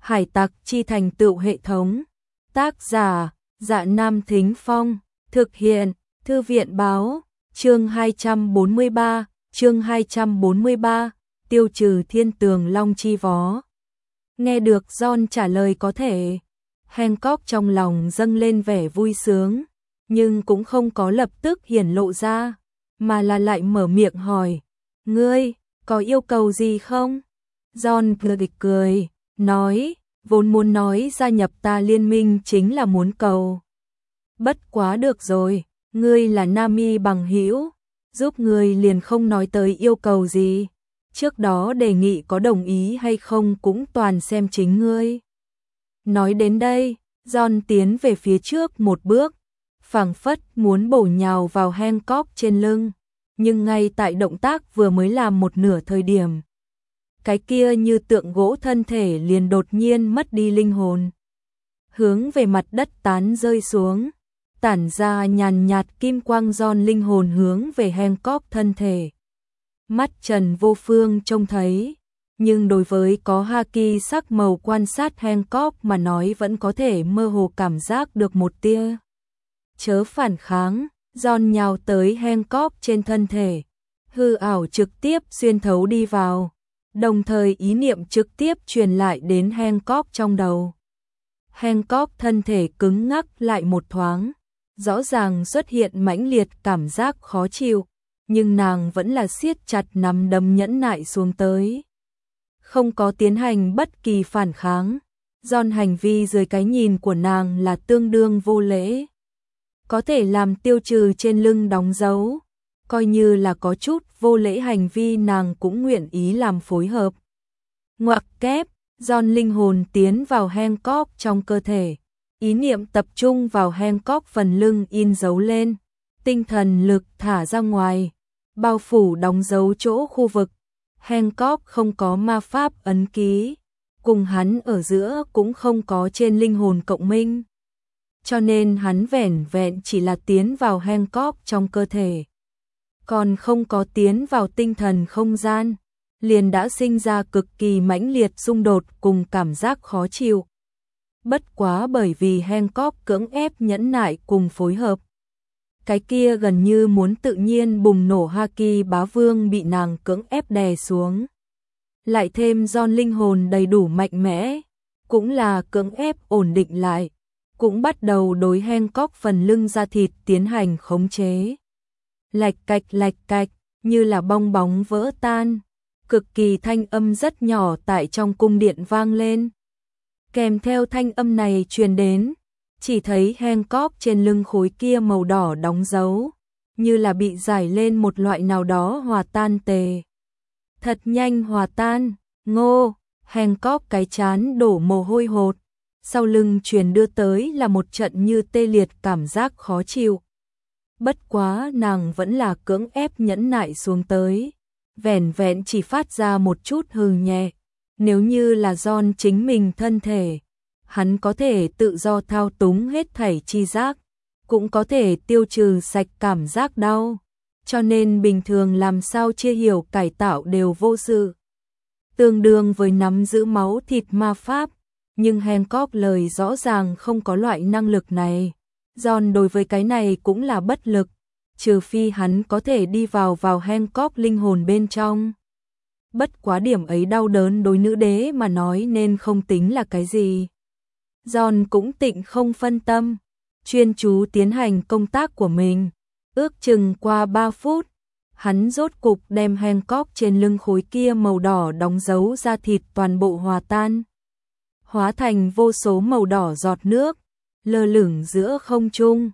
Hải tặc chi thành tựu hệ thống. Tác giả, Dạ Nam Thính Phong. Thực hiện, Thư viện báo. Chương 243, tiêu trừ thiên tường long chi vó. Nghe được John trả lời có thể, Hancock trong lòng dâng lên vẻ vui sướng, nhưng cũng không có lập tức hiển lộ ra, mà là lại mở miệng hỏi, ngươi, có yêu cầu gì không? John cười, nói, vốn muốn nói gia nhập ta liên minh chính là muốn cầu. Bất quá được rồi, ngươi là Nami bằng hữu, giúp ngươi liền không nói tới yêu cầu gì. Trước đó đề nghị có đồng ý hay không cũng toàn xem chính ngươi. Nói đến đây, John tiến về phía trước một bước, phảng phất muốn bổ nhào vào Hancock trên lưng, nhưng ngay tại động tác vừa mới làm một nửa thời điểm, cái kia như tượng gỗ thân thể liền đột nhiên mất đi linh hồn, hướng về mặt đất tán rơi xuống, tản ra nhàn nhạt kim quang. John linh hồn hướng về Hancock thân thể. Mắt Trần Vô Phương trông thấy, nhưng đối với có haki sắc màu quan sát Hancock mà nói vẫn có thể mơ hồ cảm giác được một tia. Chớ phản kháng, John nhào tới Hancock trên thân thể, hư ảo trực tiếp xuyên thấu đi vào, đồng thời ý niệm trực tiếp truyền lại đến Hancock trong đầu. Hancock thân thể cứng ngắc lại một thoáng, rõ ràng xuất hiện mãnh liệt cảm giác khó chịu, nhưng nàng vẫn là siết chặt nắm đấm nhẫn nại xuống tới. Không có tiến hành bất kỳ phản kháng, John hành vi dưới cái nhìn của nàng là tương đương vô lễ. Có thể làm tiêu trừ trên lưng đóng dấu, coi như là có chút vô lễ hành vi nàng cũng nguyện ý làm phối hợp. Ngoặc kép, John linh hồn tiến vào Hancock trong cơ thể, ý niệm tập trung vào Hancock phần lưng in dấu lên, tinh thần lực thả ra ngoài, bao phủ đóng dấu chỗ khu vực. Hancock không có ma pháp ấn ký, cùng hắn ở giữa cũng không có trên linh hồn cộng minh, cho nên hắn vẻn vẹn chỉ là tiến vào Hancock trong cơ thể, còn không có tiến vào tinh thần không gian, liền đã sinh ra cực kỳ mãnh liệt xung đột cùng cảm giác khó chịu. Bất quá bởi vì Hancock cưỡng ép nhẫn nại cùng phối hợp, cái kia gần như muốn tự nhiên bùng nổ haki bá vương bị nàng cưỡng ép đè xuống. Lại thêm John linh hồn đầy đủ mạnh mẽ, cũng là cưỡng ép ổn định lại, cũng bắt đầu đối Hancock phần lưng da thịt tiến hành khống chế. Lạch cạch, như là bong bóng vỡ tan, cực kỳ thanh âm rất nhỏ tại trong cung điện vang lên. Kèm theo thanh âm này truyền đến, chỉ thấy Hancock trên lưng khối kia màu đỏ đóng dấu, như là bị giải lên một loại nào đó hòa tan tề. Thật nhanh hòa tan, ngô, Hancock cái chán đổ mồ hôi hột, sau lưng truyền đưa tới là một trận như tê liệt cảm giác khó chịu. Bất quá nàng vẫn là cưỡng ép nhẫn nại xuống tới, vẻn vẹn chỉ phát ra một chút hừ nhẹ. Nếu như là John chính mình thân thể, hắn có thể tự do thao túng hết thảy chi giác, cũng có thể tiêu trừ sạch cảm giác đau, cho nên bình thường làm sao chia hiểu cải tạo đều vô sự. Tương đương với nắm giữ máu thịt ma pháp, nhưng Hancock lời rõ ràng không có loại năng lực này. John đối với cái này cũng là bất lực, trừ phi hắn có thể đi vào Hancock linh hồn bên trong. Bất quá điểm ấy đau đớn đối nữ đế mà nói nên không tính là cái gì. John cũng tịnh không phân tâm, chuyên chú tiến hành công tác của mình. Ước chừng qua 3 phút, hắn rốt cục đem Hancock trên lưng khối kia màu đỏ đóng dấu da thịt toàn bộ hòa tan, hóa thành vô số màu đỏ giọt nước, lơ lửng giữa không trung.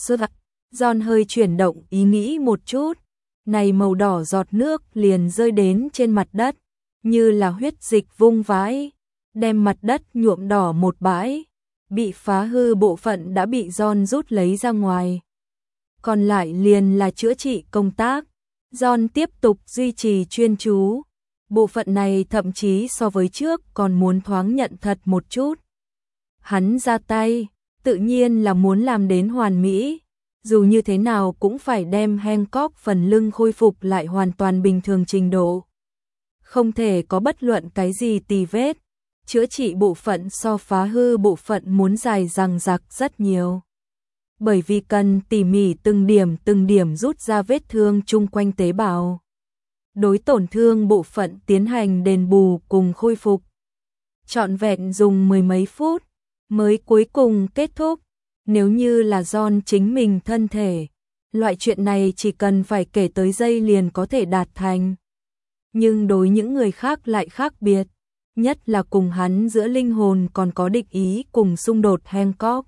John hơi chuyển động ý nghĩ một chút, này màu đỏ giọt nước liền rơi đến trên mặt đất, như là huyết dịch vung vãi, đem mặt đất nhuộm đỏ một bãi, bị phá hư bộ phận đã bị John rút lấy ra ngoài. Còn lại liền là chữa trị công tác, John tiếp tục duy trì chuyên chú, bộ phận này thậm chí so với trước còn muốn thoáng nhận thật một chút. Hắn ra tay, tự nhiên là muốn làm đến hoàn mỹ, dù như thế nào cũng phải đem Hancock phần lưng khôi phục lại hoàn toàn bình thường trình độ. Không thể có bất luận cái gì tì vết, chữa trị bộ phận so phá hư bộ phận muốn dài dằng dặc rất nhiều. Bởi vì cần tỉ mỉ từng điểm rút ra vết thương chung quanh tế bào. Đối tổn thương bộ phận tiến hành đền bù cùng khôi phục. Trọn vẹn dùng mười mấy phút mới cuối cùng kết thúc. Nếu như là John chính mình thân thể, loại chuyện này chỉ cần phải kể tới giây liền có thể đạt thành. Nhưng đối những người khác lại khác biệt, nhất là cùng hắn giữa linh hồn còn có địch ý cùng xung đột Hancock.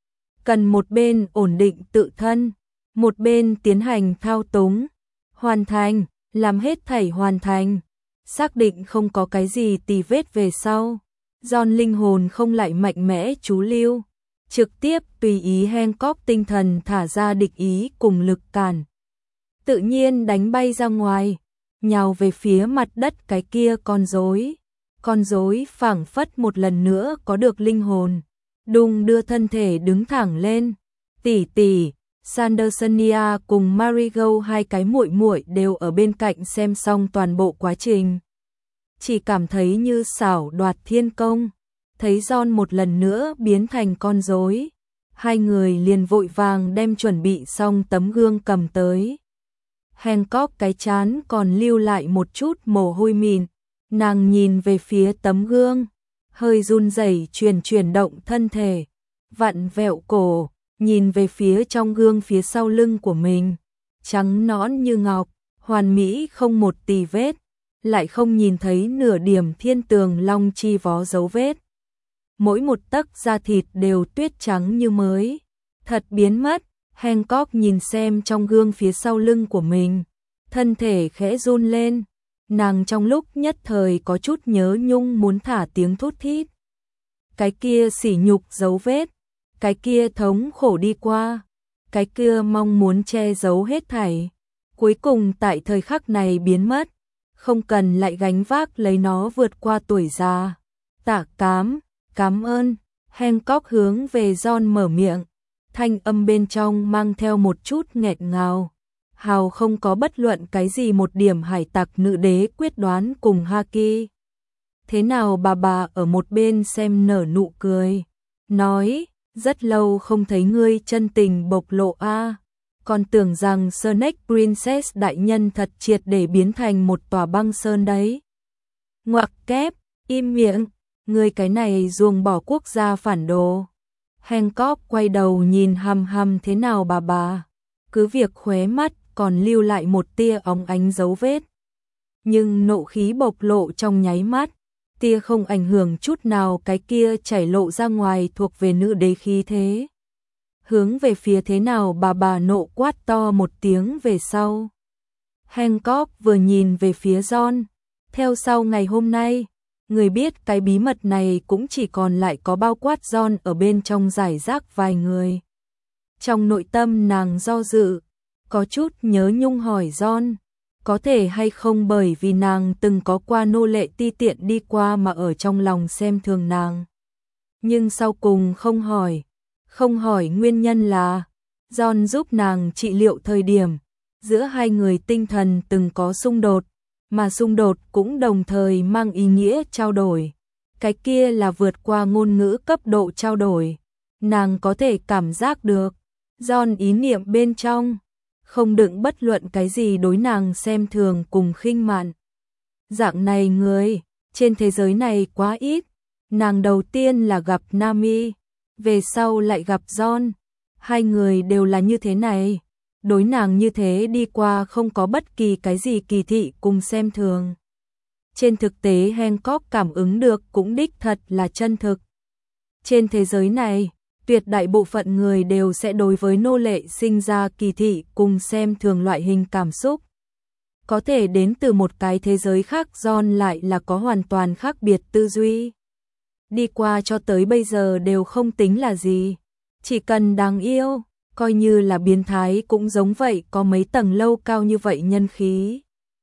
Cần một bên ổn định tự thân, một bên tiến hành thao túng, hoàn thành, làm hết thảy hoàn thành, xác định không có cái gì tì vết về sau. John linh hồn không lại mạnh mẽ chú lưu, trực tiếp tùy ý Hancock tinh thần thả ra địch ý cùng lực cản. Tự nhiên đánh bay ra ngoài, nhào về phía mặt đất cái kia con rối. Con rối phảng phất một lần nữa có được linh hồn, đùng đưa thân thể đứng thẳng lên. Tỷ tỷ, Sandersonia cùng Marigold hai cái muội muội đều ở bên cạnh xem xong toàn bộ quá trình. Chỉ cảm thấy như xảo đoạt thiên công, thấy John một lần nữa biến thành con rối, hai người liền vội vàng đem chuẩn bị xong tấm gương cầm tới. Hancock cái chán còn lưu lại một chút mồ hôi mịn, nàng nhìn về phía tấm gương, hơi run rẩy chuyển động thân thể, vặn vẹo cổ, nhìn về phía trong gương phía sau lưng của mình, trắng nõn như ngọc, hoàn mỹ không một tì vết, lại không nhìn thấy nửa điểm thiên tường long chi vó dấu vết. Mỗi một tấc da thịt đều tuyết trắng như mới, thật biến mất. Hancock nhìn xem trong gương phía sau lưng của mình, thân thể khẽ run lên, nàng trong lúc nhất thời có chút nhớ nhung muốn thả tiếng thút thít. Cái kia sỉ nhục dấu vết, cái kia thống khổ đi qua, cái kia mong muốn che giấu hết thảy, cuối cùng tại thời khắc này biến mất, không cần lại gánh vác lấy nó vượt qua tuổi già. Tạ cảm ơn. Hancock hướng về John mở miệng, thanh âm bên trong mang theo một chút nghẹn ngào. Hào không có bất luận cái gì một điểm hải tặc nữ đế quyết đoán cùng Haki. Thế nào bà ở một bên xem nở nụ cười, nói, rất lâu không thấy ngươi chân tình bộc lộ a, còn tưởng rằng Snake Princess đại nhân thật triệt để biến thành một tòa băng sơn đấy. Ngoặc kép, im miệng, ngươi cái này ruồng bỏ quốc gia phản đồ. Hancock quay đầu nhìn hằm thế nào bà, cứ việc khóe mắt còn lưu lại một tia óng ánh dấu vết. Nhưng nộ khí bộc lộ trong nháy mắt, tia không ảnh hưởng chút nào cái kia chảy lộ ra ngoài thuộc về nữ đế khí thế. Hướng về phía thế nào bà nộ quát to một tiếng về sau. Hancock vừa nhìn về phía John, theo sau ngày hôm nay, người biết cái bí mật này cũng chỉ còn lại có bao quát John ở bên trong giải rác vài người. Trong nội tâm nàng do dự, có chút nhớ nhung hỏi John, có thể hay không bởi vì nàng từng có qua nô lệ ti tiện đi qua mà ở trong lòng xem thường nàng. Nhưng sau cùng không hỏi nguyên nhân là, John giúp nàng trị liệu thời điểm, giữa hai người tinh thần từng có xung đột, mà xung đột cũng đồng thời mang ý nghĩa trao đổi. Cái kia là vượt qua ngôn ngữ cấp độ trao đổi. Nàng có thể cảm giác được, John ý niệm bên trong, không đựng bất luận cái gì đối nàng xem thường cùng khinh mạn. Dạng này người, trên thế giới này quá ít. Nàng đầu tiên là gặp Nami, về sau lại gặp John. Hai người đều là như thế này. Đối nàng như thế đi qua không có bất kỳ cái gì kỳ thị cùng xem thường. Trên thực tế Hancock cảm ứng được cũng đích thật là chân thực. Trên thế giới này, tuyệt đại bộ phận người đều sẽ đối với nô lệ sinh ra kỳ thị cùng xem thường loại hình cảm xúc. Có thể đến từ một cái thế giới khác John lại là có hoàn toàn khác biệt tư duy. Đi qua cho tới bây giờ đều không tính là gì. Chỉ cần đáng yêu, coi như là biến thái cũng giống vậy, có mấy tầng lâu cao như vậy nhân khí.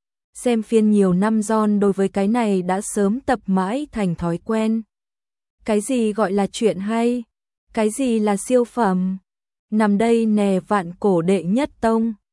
Xem phiên nhiều năm John đối với cái này đã sớm tập mãi thành thói quen. Cái gì gọi là chuyện hay? Cái gì là siêu phẩm? Nằm đây nè vạn cổ đệ nhất tông,